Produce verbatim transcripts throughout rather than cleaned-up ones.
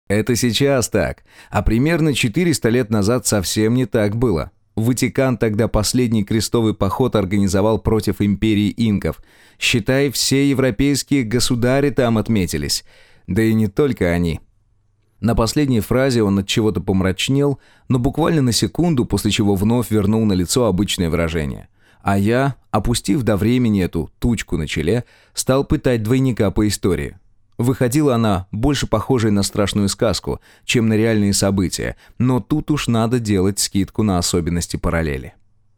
Это сейчас так, а примерно четыреста лет назад совсем не так было. Ватикан тогда последний крестовый поход организовал против империи инков. Считай, все европейские государи там отметились. Да и не только они. На последней фразе он от чего-то помрачнел, но буквально на секунду, после чего вновь вернул на лицо обычное выражение. А я, опустив до времени эту тучку на челе, стал пытать двойника по истории. Выходила она больше похожей на страшную сказку, чем на реальные события, но тут уж надо делать скидку на особенности параллели.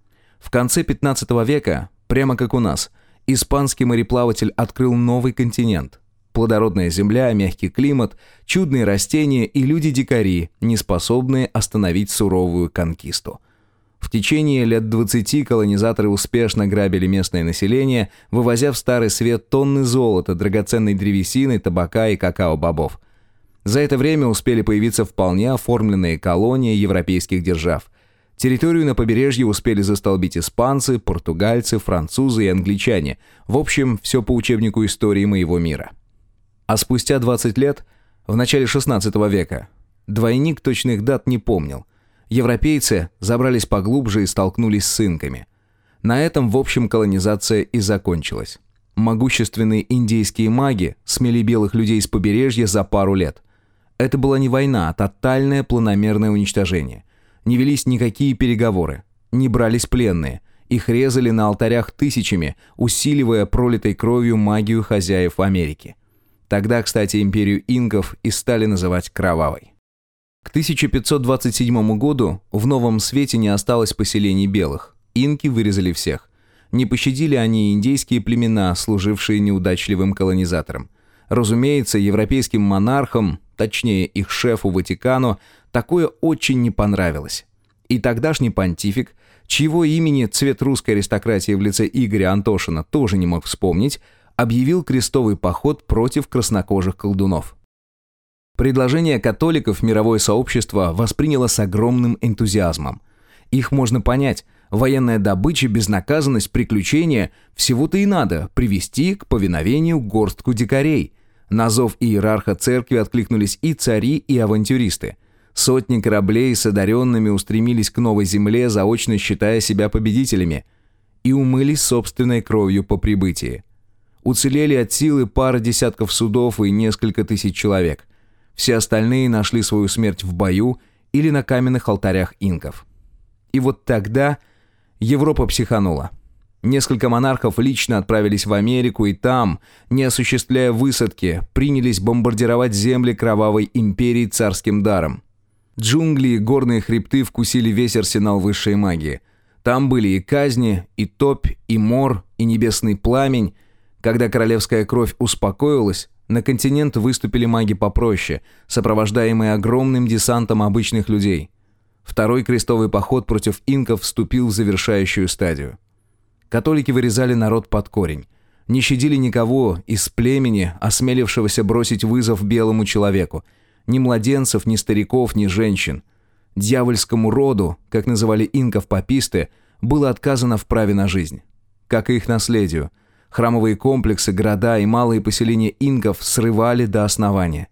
В конце пятнадцатого века, прямо как у нас, испанский мореплаватель открыл новый континент. Плодородная земля, мягкий климат, чудные растения и люди-дикари, не способные остановить суровую конкисту. В течение лет двадцати колонизаторы успешно грабили местное население, вывозя в Старый Свет тонны золота, драгоценной древесины, табака и какао-бобов. За это время успели появиться вполне оформленные колонии европейских держав. Территорию на побережье успели застолбить испанцы, португальцы, французы и англичане. В общем, все по учебнику истории моего мира. А спустя двадцать лет, в начале шестнадцатого века, двойник точных дат не помнил. Европейцы забрались поглубже и столкнулись с инками. На этом, в общем, колонизация и закончилась. Могущественные индейские маги смели белых людей с побережья за пару лет. Это была не война, а тотальное планомерное уничтожение. Не велись никакие переговоры, не брались пленные. Их резали на алтарях тысячами, усиливая пролитой кровью магию хозяев Америки. Тогда, кстати, империю инков и стали называть кровавой. К тысяча пятьсот двадцать седьмому году в Новом Свете не осталось поселений белых. Инки вырезали всех. Не пощадили они индейские племена, служившие неудачливым колонизаторам. Разумеется, европейским монархам, точнее их шефу Ватикану, такое очень не понравилось. И тогдашний понтифик, чьего имени цвет русской аристократии в лице Игоря Антошина тоже не мог вспомнить, объявил крестовый поход против краснокожих колдунов. Предложение католиков мировое сообщество восприняло с огромным энтузиазмом. Их можно понять. Военная добыча, безнаказанность, приключения – всего-то и надо привести к повиновению горстку дикарей. На зов иерарха церкви откликнулись и цари, и авантюристы. Сотни кораблей с одаренными устремились к новой земле, заочно считая себя победителями. И умылись собственной кровью по прибытии. Уцелели от силы пара десятков судов и несколько тысяч человек. Все остальные нашли свою смерть в бою или на каменных алтарях инков. И вот тогда Европа психанула. Несколько монархов лично отправились в Америку и там, не осуществляя высадки, принялись бомбардировать земли кровавой империи царским даром. Джунгли и горные хребты вкусили весь арсенал высшей магии. Там были и казни, и топь, и мор, и небесный пламень. Когда королевская кровь успокоилась, на континент выступили маги попроще, сопровождаемые огромным десантом обычных людей. Второй крестовый поход против инков вступил в завершающую стадию. Католики вырезали народ под корень. Не щадили никого из племени, осмелившегося бросить вызов белому человеку. Ни младенцев, ни стариков, ни женщин. Дьявольскому роду, как называли инков паписты, было отказано в праве на жизнь. Как и их наследию. Храмовые комплексы, города и малые поселения инков срывали до основания.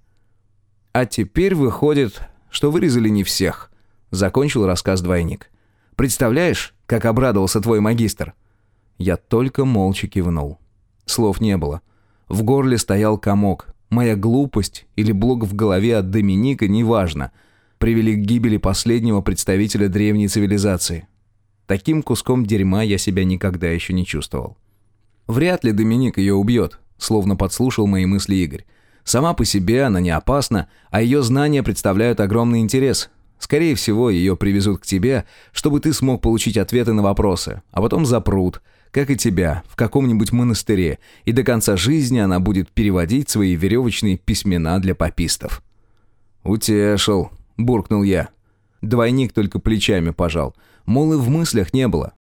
А теперь выходит, что вырезали не всех, закончил рассказ двойник. Представляешь, как обрадовался твой магистр? Я только молча кивнул. Слов не было. В горле стоял комок. Моя глупость или блок в голове от Доминика, неважно, привели к гибели последнего представителя древней цивилизации. Таким куском дерьма я себя никогда еще не чувствовал. Вряд ли Доминик ее убьет, словно подслушал мои мысли Игорь. Сама по себе она не опасна, а ее знания представляют огромный интерес. Скорее всего, ее привезут к тебе, чтобы ты смог получить ответы на вопросы, а потом запрут, как и тебя, в каком-нибудь монастыре, и до конца жизни она будет переводить свои веревочные письмена для папистов. «Утешил», — буркнул я. Двойник только плечами пожал, мол, и в мыслях не было.